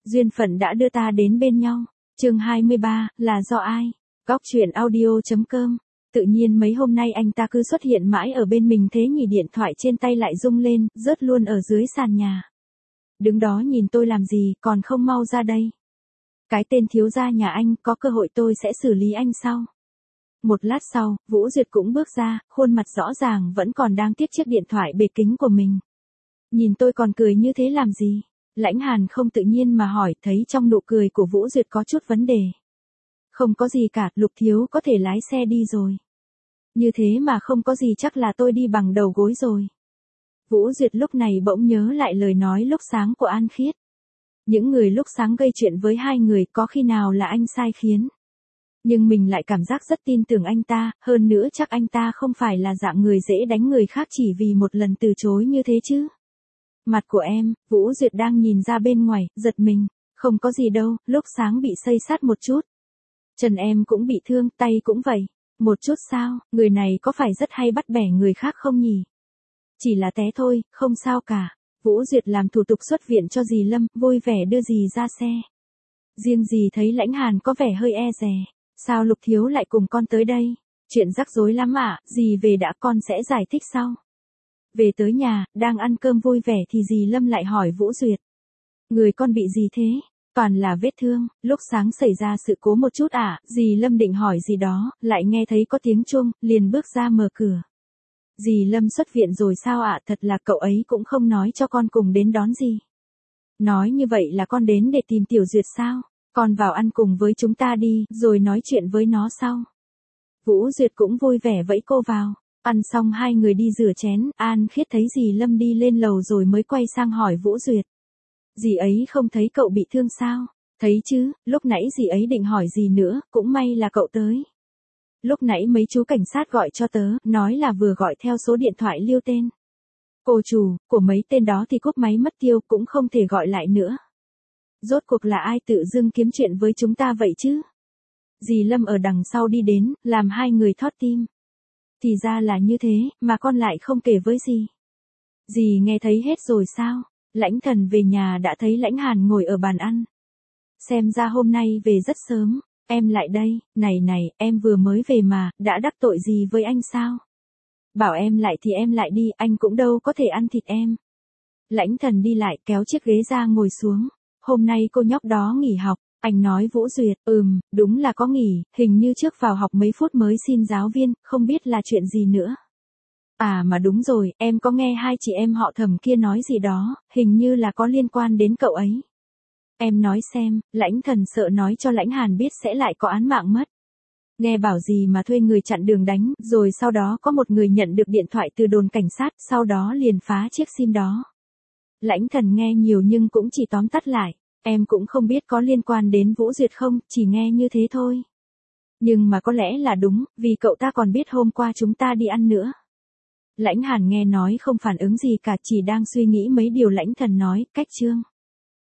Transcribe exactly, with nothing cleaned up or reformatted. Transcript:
Duyên phận đã đưa ta đến bên nhau. Chương hai mươi ba, là do ai? Góc truyện audio chấm com. Tự nhiên mấy hôm nay anh ta cứ xuất hiện mãi ở bên mình thế nhỉ, điện thoại trên tay lại rung lên, rớt luôn ở dưới sàn nhà. Đứng đó nhìn tôi làm gì, còn không mau ra đây. Cái tên thiếu gia nhà anh, có cơ hội tôi sẽ xử lý anh sau. Một lát sau, Vũ Duyệt cũng bước ra, khuôn mặt rõ ràng vẫn còn đang tiếc chiếc điện thoại bề kính của mình. Nhìn tôi còn cười như thế làm gì? Lãnh Hàn không tự nhiên mà hỏi, thấy trong nụ cười của Vũ Duyệt có chút vấn đề. Không có gì cả, Lục thiếu có thể lái xe đi rồi. Như thế mà không có gì chắc là tôi đi bằng đầu gối rồi. Vũ Duyệt lúc này bỗng nhớ lại lời nói lúc sáng của An Khiết. Những người lúc sáng gây chuyện với hai người có khi nào là anh sai khiến. Nhưng mình lại cảm giác rất tin tưởng anh ta, hơn nữa chắc anh ta không phải là dạng người dễ đánh người khác chỉ vì một lần từ chối như thế chứ. Mặt của em, Vũ Duyệt đang nhìn ra bên ngoài, giật mình. Không có gì đâu, lúc sáng bị xây sát một chút. Chân em cũng bị thương, tay cũng vậy. Một chút sao, người này có phải rất hay bắt bẻ người khác không nhỉ? Chỉ là té thôi, không sao cả. Vũ Duyệt làm thủ tục xuất viện cho dì Lâm, vui vẻ đưa dì ra xe. Riêng dì thấy Lãnh Hàn có vẻ hơi e dè. Sao Lục thiếu lại cùng con tới đây? Chuyện rắc rối lắm ạ, dì về đã con sẽ giải thích sau. Về tới nhà, đang ăn cơm vui vẻ thì dì Lâm lại hỏi Vũ Duyệt. Người con bị gì thế? Toàn là vết thương, lúc sáng xảy ra sự cố một chút ạ, dì Lâm định hỏi gì đó, lại nghe thấy có tiếng chuông, liền bước ra mở cửa. Dì Lâm xuất viện rồi sao ạ, thật là cậu ấy cũng không nói cho con cùng đến đón gì. Nói như vậy là con đến để tìm Tiểu Duyệt sao? Con vào ăn cùng với chúng ta đi, rồi nói chuyện với nó sau. Vũ Duyệt cũng vui vẻ vẫy cô vào. Ăn xong hai người đi rửa chén, An Khiết thấy dì Lâm đi lên lầu rồi mới quay sang hỏi Vũ Duyệt. Dì ấy không thấy cậu bị thương sao? Thấy chứ, lúc nãy dì ấy định hỏi gì nữa, cũng may là cậu tới. Lúc nãy mấy chú cảnh sát gọi cho tớ, nói là vừa gọi theo số điện thoại lưu tên. Cô chủ, của mấy tên đó thì cúp máy mất tiêu cũng không thể gọi lại nữa. Rốt cuộc là ai tự dưng kiếm chuyện với chúng ta vậy chứ? Dì Lâm ở đằng sau đi đến, làm hai người thót tim. Thì ra là như thế, mà con lại không kể với dì. Dì nghe thấy hết rồi sao? Lãnh Thần về nhà đã thấy Lãnh Hàn ngồi ở bàn ăn. Xem ra hôm nay về rất sớm, em lại đây, này này, em vừa mới về mà, đã đắc tội gì với anh sao? Bảo em lại thì em lại đi, anh cũng đâu có thể ăn thịt em. Lãnh Thần đi lại kéo chiếc ghế ra ngồi xuống. Hôm nay cô nhóc đó nghỉ học, anh nói Vũ Duyệt, ừm, đúng là có nghỉ, hình như trước vào học mấy phút mới xin giáo viên, không biết là chuyện gì nữa. À mà đúng rồi, em có nghe hai chị em họ Thẩm kia nói gì đó, hình như là có liên quan đến cậu ấy. Em nói xem, Lãnh Thần sợ nói cho Lãnh Hàn biết sẽ lại có án mạng mất. Nghe bảo gì mà thuê người chặn đường đánh, rồi sau đó có một người nhận được điện thoại từ đồn cảnh sát, sau đó liền phá chiếc sim đó. Lãnh Thần nghe nhiều nhưng cũng chỉ tóm tắt lại, em cũng không biết có liên quan đến Vũ Duyệt không, chỉ nghe như thế thôi. Nhưng mà có lẽ là đúng, vì cậu ta còn biết hôm qua chúng ta đi ăn nữa. Lãnh Hàn nghe nói không phản ứng gì cả, chỉ đang suy nghĩ mấy điều Lãnh Thần nói, cách chương.